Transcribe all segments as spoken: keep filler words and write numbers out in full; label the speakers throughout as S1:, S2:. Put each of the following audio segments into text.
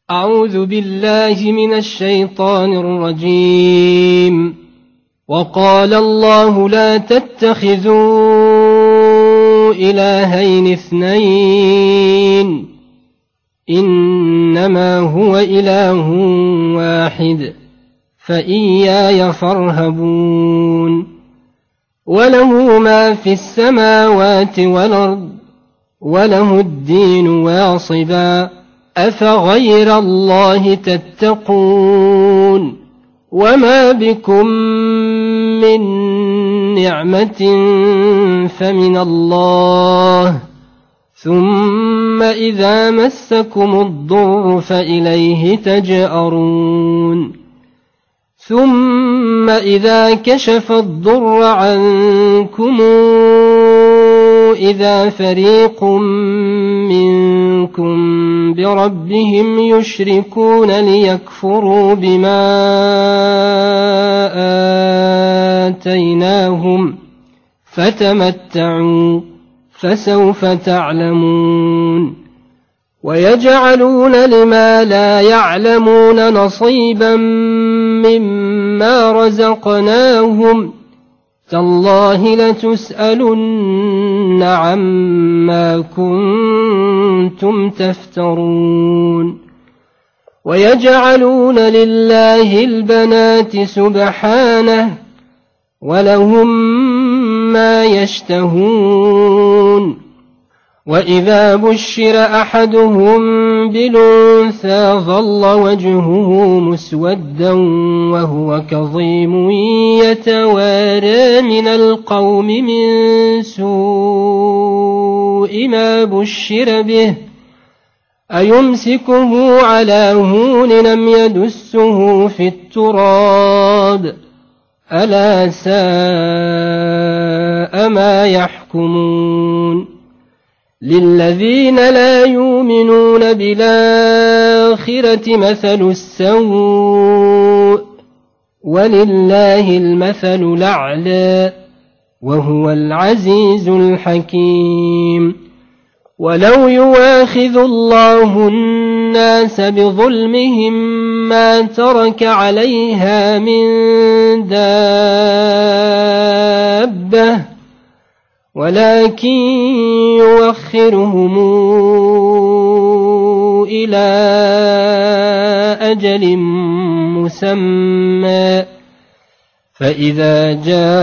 S1: أعوذ بالله من الشيطان الرجيم. وقال الله لا تتخذوا إلهين اثنين إنما هو إله واحد فإياي فارهبون. وله ما في السماوات والأرض وله الدين واصبا أفغير الله تتقون. وما بكم من نعمة فمن الله ثم إذا مسكم الضر فإليه تجأرون. ثم إذا كشف الضر عنكم إذا فريق منكم بربهم يشركون ليكفروا بما آتيناهم فتمتعوا فسوف تعلمون. ويجعلون لما لا يعلمون نصيبا مما رزقناهم تالله لتسألن عما كنتم تفترون. ويجعلون لله البنات سبحانه ولهم ما يشتهون. وإذا بشر أحدهم بالأنثى ظل وجهه مسودا وهو كظيم يتوارى من القوم من سوء ما بشر به أيمسكه على هون لم يدسه في التراب ألا ساء ما يحكمون. للذين لا يؤمنون بالآخرة مثل السوء ولله المثل الأعلى وهو العزيز الحكيم. ولو يواخذ الله الناس بظلمهم ما ترك عليها من دابة ولكن يوخرهم إلى أجل مسمى فإذا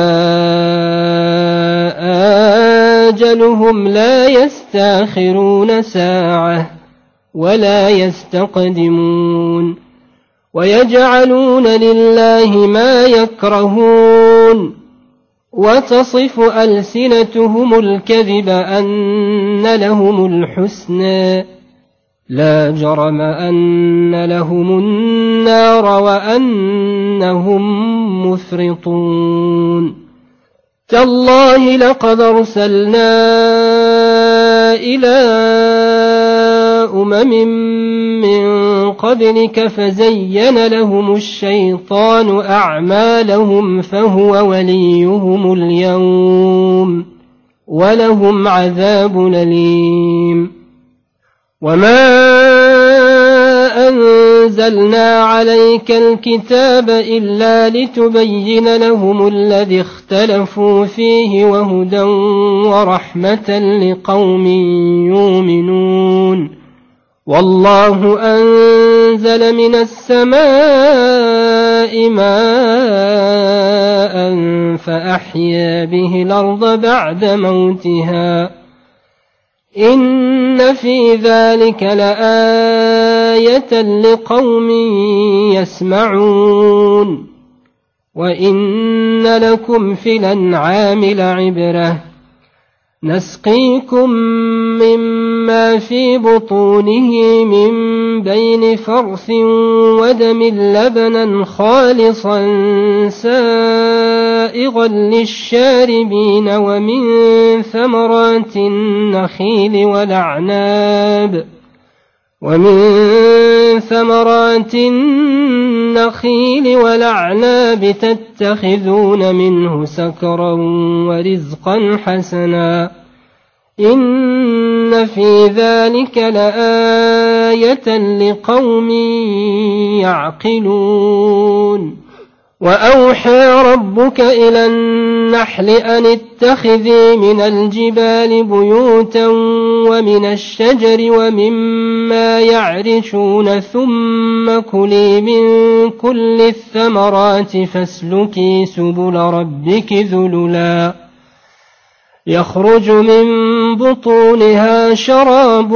S1: جاء أجلهم لا يستأخرون ساعة ولا يستقدمون. ويجعلون لله ما يكرهون وتصف ألسنتهم الكذب أن لهم الحسنى لا جرم أن لهم النار وأنهم مفرطون. تالله لقد أرسلنا إلى أمم من قبلك فزين لهم الشيطان أعمالهم فهو وليهم اليوم ولهم عذاب أليم. وما أنزلنا عليك الكتاب إلا لتبين لهم الذي اختلفوا فيه وهدى ورحمة لقوم يؤمنون. والله أنزل من السماء ماء فأحيا به الأرض بعد موتها إن في ذلك لآية لقوم يسمعون. وإن لكم في الأنعام لعبرة نسقيكم مما في بطونه من بين فرث ودم لبنا خالصا سائغا للشاربين ومن ثمرات النخيل والأعناب ومن ثمرات النخيل والأعناب تتخذون منه سكرا ورزقا حسنا إن في ذلك لآية لآية لقوم يعقلون وأوحى ربك إلى النحل أن اتخذي من الجبال بيوتا ومن الشجر ومما يعرشون ثم كلي من كل الثمرات فاسلكي سبل ربك ذللا يخرج من بطونها شراب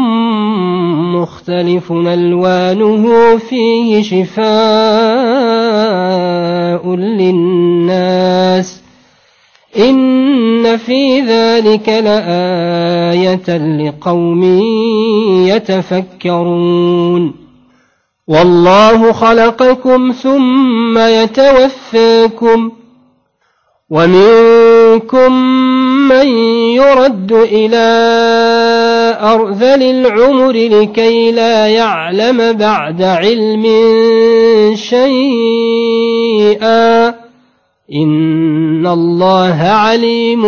S1: مختلف ألوانه فيه شفاء للناس إن في ذلك لآية لقوم يتفكرون والله خلقكم ثم يتوفاكم ومنكم من يرد إلى أرذل العمر لكي لا يعلم بعد علم شيئا إن الله عليم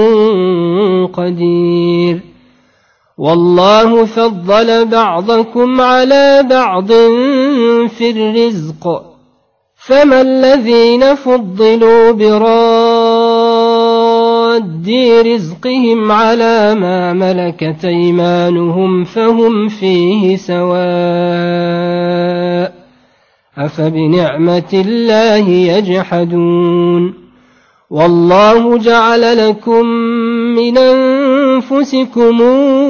S1: قدير والله فضل بعضكم على بعض في الرزق فما الذين فضلوا براد رزقهم على ما ملكت أيمانهم فهم فيه سواء أفبنعمة الله يجحدون والله جعل لكم من أنفسكم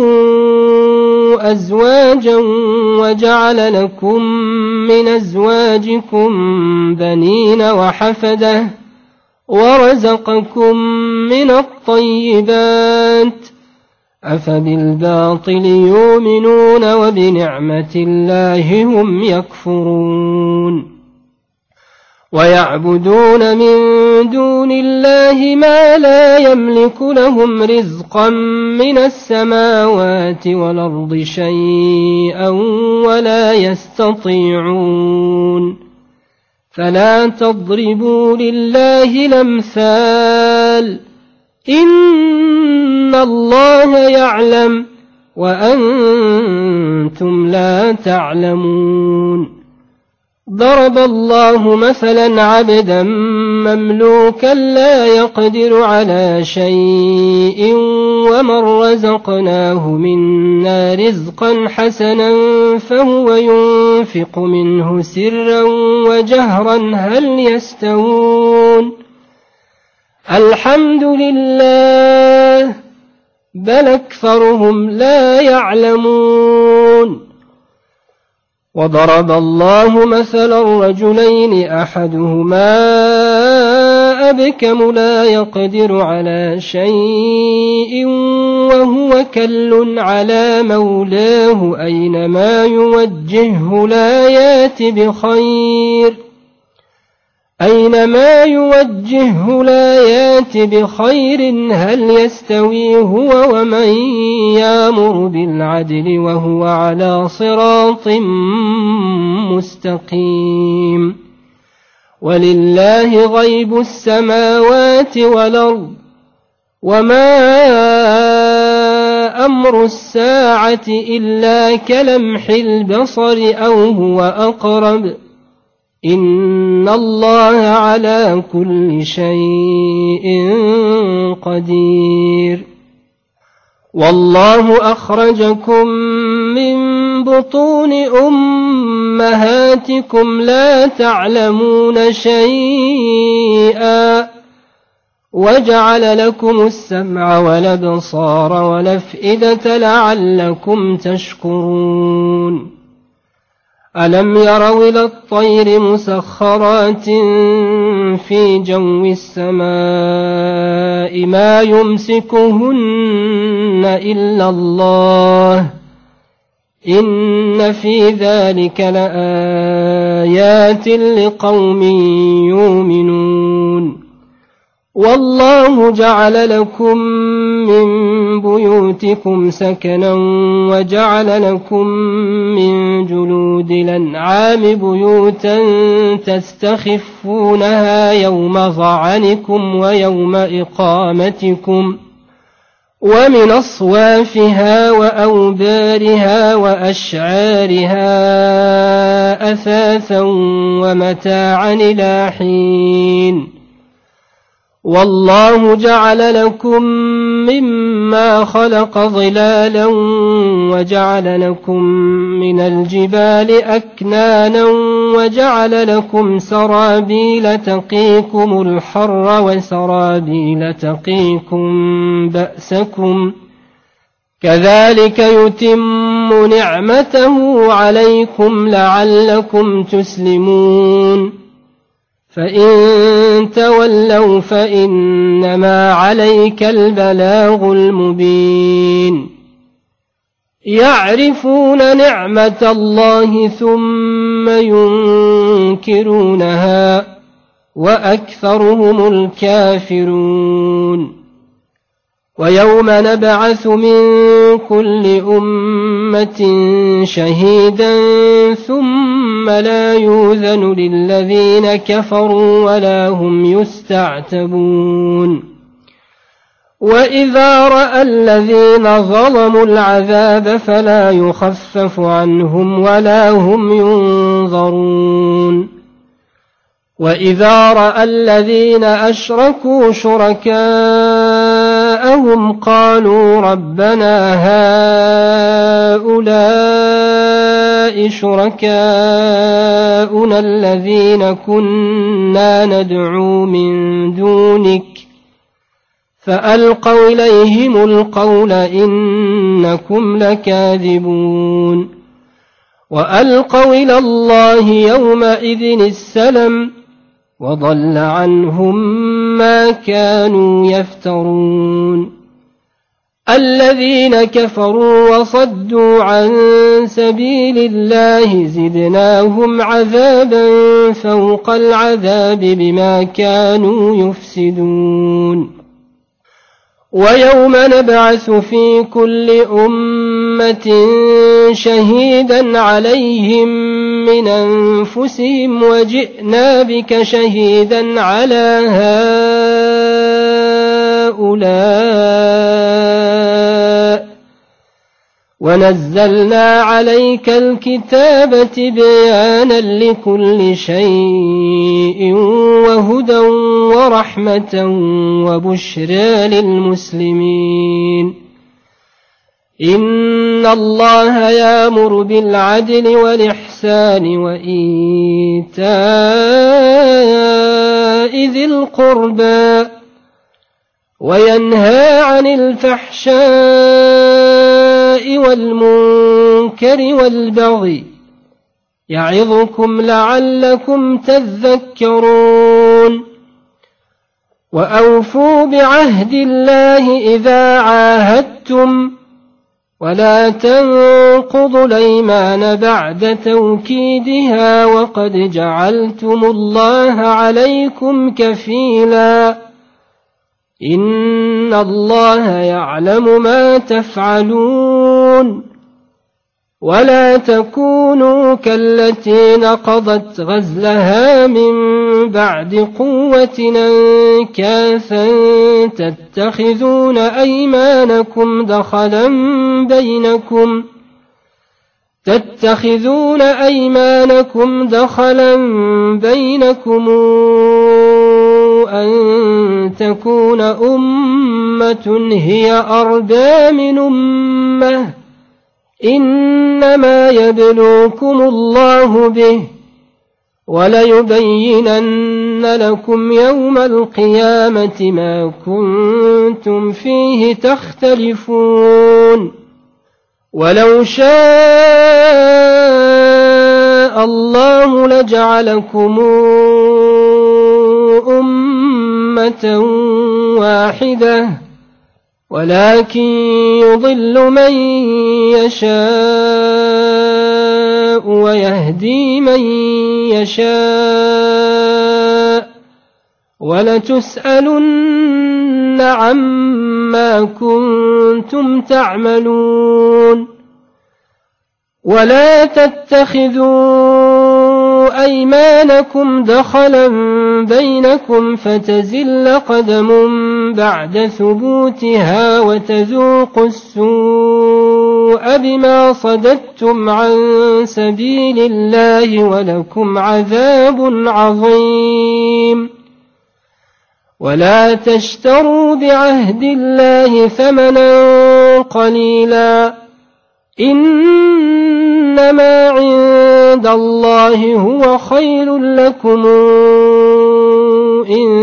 S1: أزواجا وجعل لكم من أزواجكم بنين وحفدة ورزقكم من الطيبات أفبالباطل يؤمنون وبنعمة الله هم يكفرون ويعبدون من دون الله ما لا يملك لهم رزقا من السماوات والأرض شيئا ولا يستطيعون فلا تضربوا لله الأمثال إن الله يعلم وأنتم لا تعلمون ضرب الله مثلا عبدا مملوكا لا يقدر على شيء ومن رزقناه منا رزقا حسنا فهو ينفق منه سرا وجهرا هل يستوون الحمد لله بل أكثرهم لا يعلمون وضرب الله مثلا رجلين أحدهما أبكم لا يقدر على شيء وهو كل على مولاه أينما يوجهه لا يات بخير أينما يوجهه لا يات بخير هل يستوي هو ومن يأمر بالعدل وهو على صراط مستقيم ولله غيب السماوات والأرض وما أمر الساعة إلا كلمح البصر أو هو أقرب إن الله على كل شيء قدير والله أخرجكم من بطون أمهاتكم لا تعلمون شيئا وجعل لكم السمع والأبصار والأفئدة لعلكم تشكرون ألم يروا إلى الطير مسخرات في جو السماء ما يمسكهن إلا الله إن في ذلك لآيات لقوم يؤمنون والله جعل لكم من بيوتكم سكنا وجعل لكم من جلود الأنعام بيوتا تستخفونها يوم ظعنكم ويوم إقامتكم ومن أصوافها وأوبارها وأشعارها أثاثا ومتاعا إلى حين والله جعل لكم مما خلق ظلالا وجعل لكم من الجبال أكنانا وجعل لكم سرابيل تقيكم الحر وسرابيل تقيكم بأسكم كذلك يتم نعمته عليكم لعلكم تسلمون فإن تولوا فإنما عليك البلاغ المبين يعرفون نعمة الله ثم ينكرونها وأكثرهم الكافرون ويوم نبعث من كل أمة شهيدا ثم لا يؤذن للذين كفروا ولا هم يستعتبون وإذا رأى الذين ظلموا العذاب فلا يخفف عنهم ولا هم ينظرون وإذا رأى الذين أشركوا شركاءهم قالوا ربنا هؤلاء شركاؤنا الذين كنا ندعو من دونك فألقوا إليهم القول إنكم لكاذبون وألقوا إلى الله يومئذ السلم وضل عنهم ما كانوا يفترون الذين كفروا وصدوا عن سبيل الله زدناهم عذابا فوق العذاب بما كانوا يفسدون ويوم نبعث في كل أمة شهيدا عليهم من أنفسهم وجئنا بك شهيدا على هؤلاء ونزلنا عليك الكتاب بيانا لكل شيء وهدى ورحمة وبشرى للمسلمين إن الله يأمر بالعدل والإحسان وإيتاء ذي القربى وينهى عن الفحشاء والمنكر والبغي يعظكم لعلكم تذكرون وأوفوا بعهد الله إذا عاهدتم ولا تنقضوا الأيمان بعد توكيدها وقد جعلتم الله عليكم كفيلا إن الله يعلم ما تفعلون ولا تكونوا كالتي نقضت غزلها من بعد قوة أنكاثا تتخذون أيمانكم دخلا بينكم تتخذون أيمانكم دخلا بينكم أن تكون أمة هي أربى من أمة إنما يبلوكم الله به وليبينن لكم يوم القيامة ما كنتم فيه تختلفون ولو شاء الله لجعلكم أمة واحدة ولكن يضل من يشاء ويهدي من يشاء ولتسألن عما كنتم تعملون ولا تتخذوا أيمانكم دخلا بينكم فتزل قدم بعد ثبوتها وتذوقوا السوء بما صددتم عن سبيل الله ولكم عذاب عظيم. ولا تشتروا بعهد الله ثمنا قليلا إنما عند الله هو خير لكم إن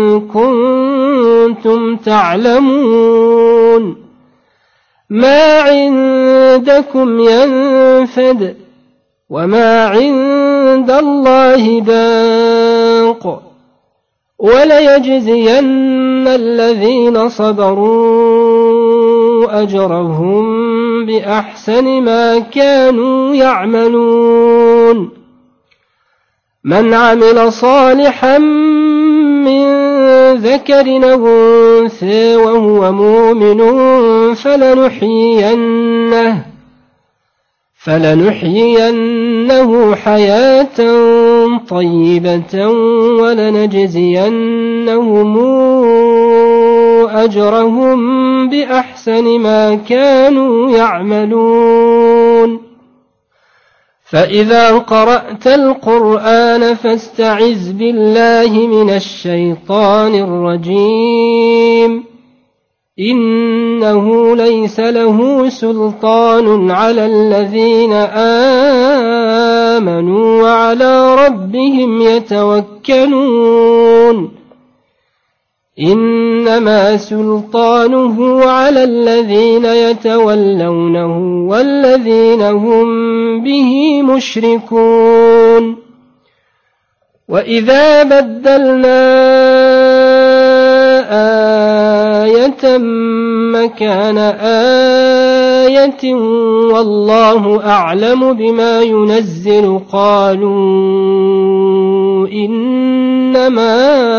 S1: كنتم تعلمون. ما عندكم ينفد وما عند الله باق وليجزين الذين صبروا أجرهم بأحسن ما كانوا يعملون. من عمل صالحا من ذكر أو أنثى وهو مؤمن فلنحيينه فلنحيينه حياة طيبة ولنجزينهم أجرهم بأحسن ما كانوا يعملون. فإذا قرأت القرآن فاستعذ بالله من الشيطان الرجيم إنه ليس له سلطان على الذين آمنوا وعلى ربهم يتوكلون. إنما سلطانه على الذين يتولونه والذين هم به مشركون. وإذا بدلنا آية مكان آية والله أعلم بما ينزل قالوا إنما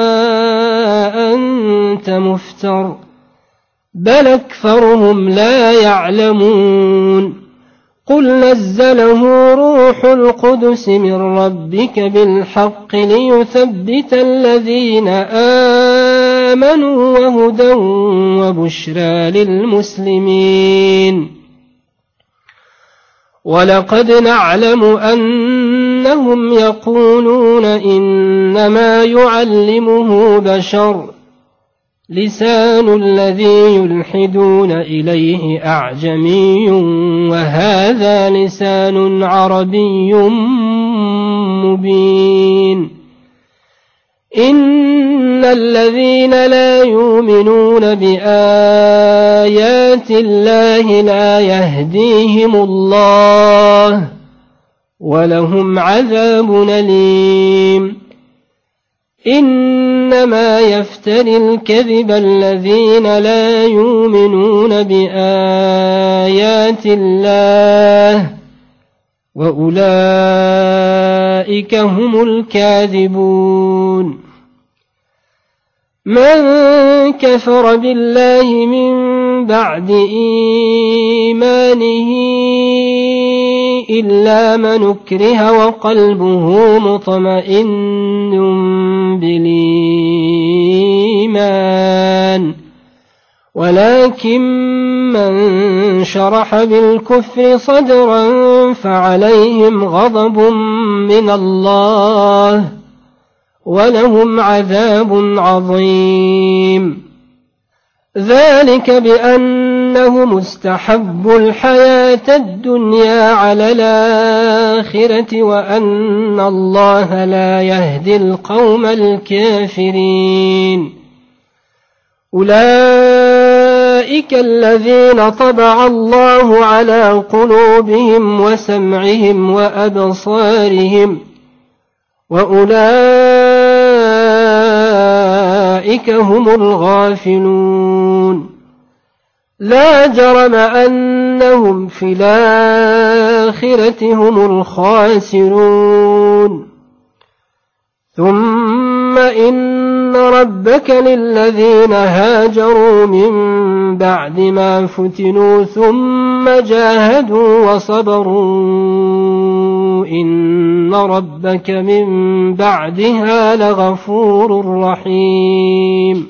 S1: أنت مفتر بل أكثرهم لا يعلمون. قل نزله روح القدس من ربك بالحق ليثبت الذين آمنوا وهدى وبشرى للمسلمين. ولقد نعلم أنهم يقولون إنما يعلمه بشر لسان الذي يلحدون إليه أعجمي وهذا لسان عربي مبين. إن الذين لا يؤمنون بآيات الله لا يهديهم الله ولهم عذاب أليم. إنما يفتري الكذب الذين لا يؤمنون بآيات الله وأولئك هم الكاذبون. من كفر بالله من بعد إيمانه إلا من أكره وقلبه مطمئن بالإيمان ولكن من شرح بالكفر صدرا فعليهم غضب من الله ولهم عذاب عظيم. ذلك بأنهم استحبوا الحياة الدنيا على الآخرة وأن الله لا يهدي القوم الكافرين. أولئك الذين طبع الله على قلوبهم وسمعهم وأبصارهم وأولئك هم الغافلون. لا جرم أنهم في الآخرة هم الخاسرون. ثم إن ربك للذين هاجروا من بعد ما فتنوا ثم ثم جاهدوا وصبروا إن ربك من بعدها لغفور رحيم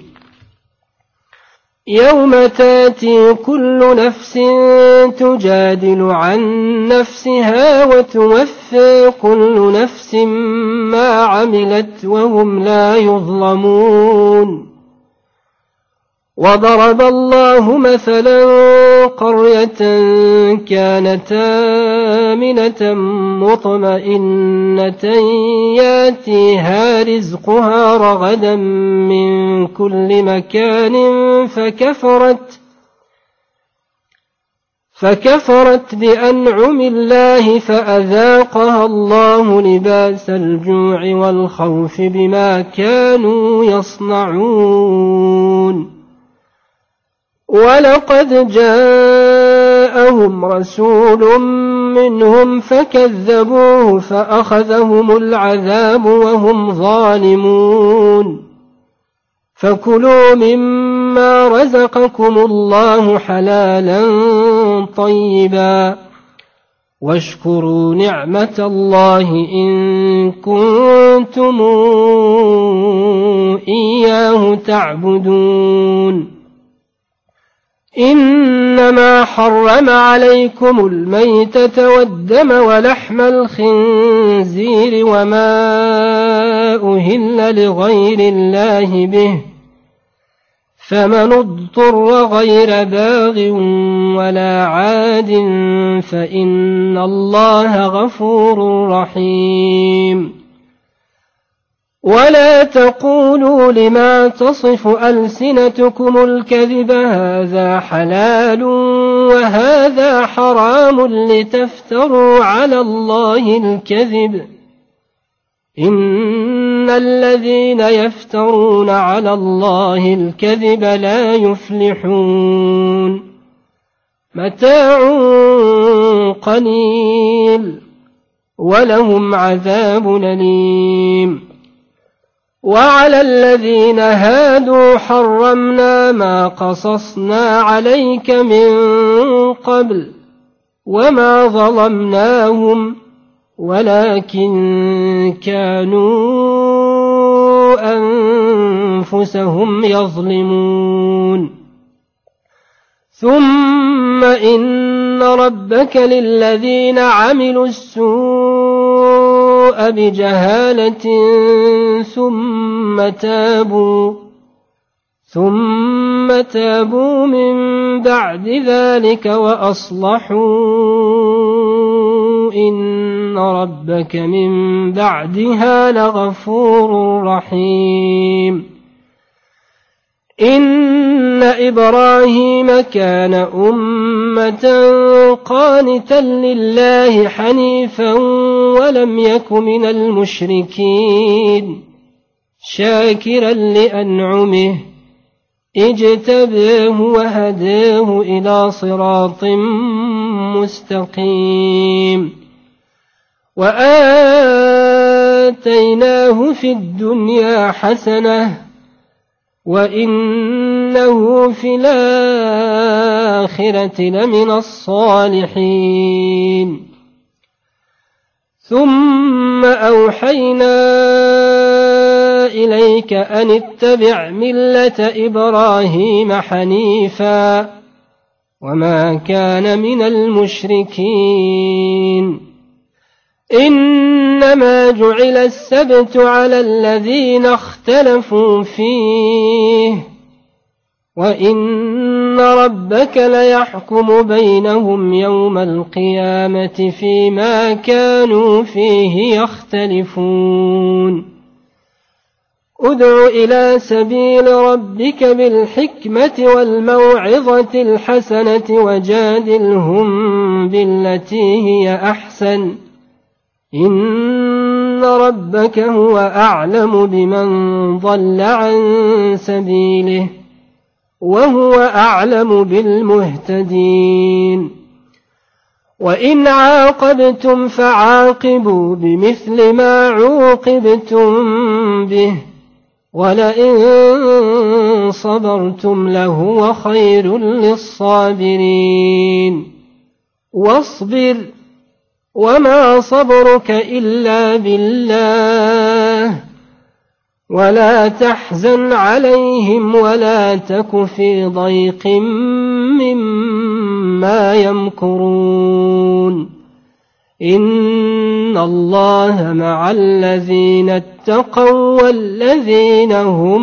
S1: يوم تاتي كل نفس تجادل عن نفسها وتوفى كل نفس ما عملت وهم لا يظلمون وضرب الله مثلا قرية كانت آمنة مطمئنة ياتيها رزقها رغدا من كل مكان فكفرت فكفرت بأنعم الله فأذاقها الله لباس الجوع والخوف بما كانوا يصنعون ولقد جاءهم رسول منهم فكذبوه فأخذهم العذاب وهم ظالمون فكلوا مما رزقكم الله حلالا طيبا واشكروا نعمة الله إن كنتم إياه تعبدون إنما حرم عليكم الميتة والدم ولحم الخنزير وما أهل لغير الله به فمن اضطر غير باغ ولا عاد فإن الله غفور رحيم ولا تقولوا لما تصف ألسنتكم الكذب هذا حلال وهذا حرام لتفتروا على الله الكذب إن الذين يفترون على الله الكذب لا يفلحون متاع قليل ولهم عذاب أليم وعلى الذين هادوا حرمنا ما قصصنا عليك من قبل وما ظلمناهم ولكن كانوا أنفسهم يظلمون ثم إن ربك للذين عملوا السوء بجهالة ثم تابوا ثم تابوا من بعد ذلك وأصلحوا إن ربك من بعدها لغفور رحيم إن إبراهيم كان أمة قانتا لله حنيفا ولم يك من المشركين شاكرا لأنعمه اجتباه وهداه إلى صراط مستقيم وآتيناه في الدنيا حسنة وإنه في الآخرة لمن الصالحين ثم أوحينا إليك أن اتبع ملة إبراهيم حنيفا وما كان من المشركين إنما جعل السبت على الذين اختلفوا فيه وإن ربك ليحكم بينهم يوم القيامة فيما كانوا فيه يختلفون ادع إلى سبيل ربك بالحكمة والموعظة الحسنة وجادلهم بالتي هي أحسن إن ربك هو أعلم بمن ضل عن سبيله وهو أعلم بالمهتدين وإن عاقبتم فعاقبوا بمثل ما عوقبتم به ولئن صبرتم لهو خير للصابرين واصبر وما صبرك إلا بالله ولا تحزن عليهم ولا تك في ضيق مما يمكرون إن الله مع الذين اتقوا والذين هم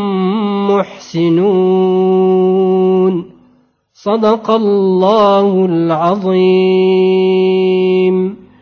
S1: محسنون صدق الله العظيم.